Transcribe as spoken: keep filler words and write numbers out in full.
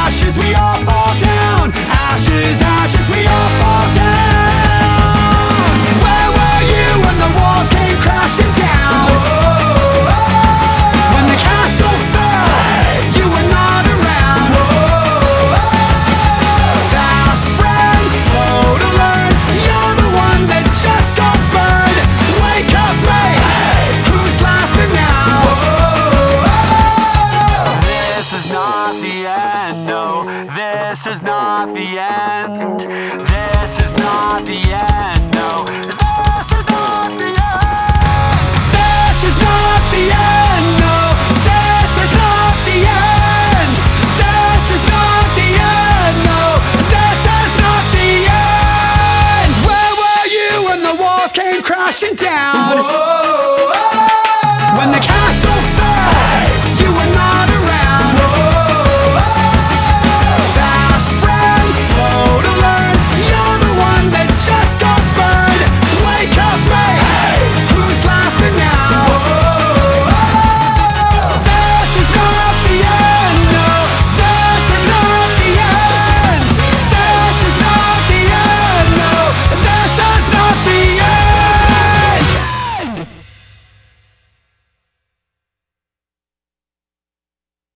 ashes, we all fall down. Ashes, ashes, we all fall down. Where were you when the walls came crashing down? When the castle fell, you were not around. Fast friends, slow to learn. You're the one that just got burned. Wake up, mate, who's laughing now? This is not the end, no. This is not the end. This is not the end, no.